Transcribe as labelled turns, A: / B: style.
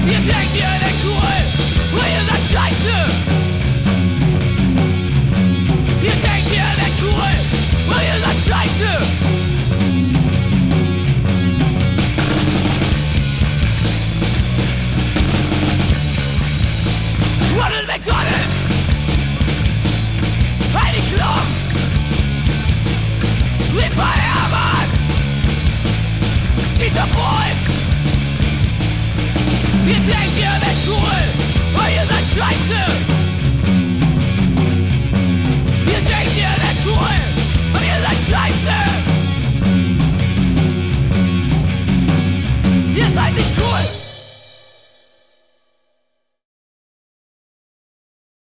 A: Ihr denkt, ihr seid cool, und ihr seid scheiße. Ihr denkt, ihr seid cool, und ihr seid scheiße. Ronald McDonald, Heidi Klum, Liefer Hermann, Dieter Bohlen. Ihr denkt, ihr seid cool, aber ihr seid scheiße. Ihr denkt, ihr seid cool, aber ihr seid scheiße. Ihr seid nicht cool.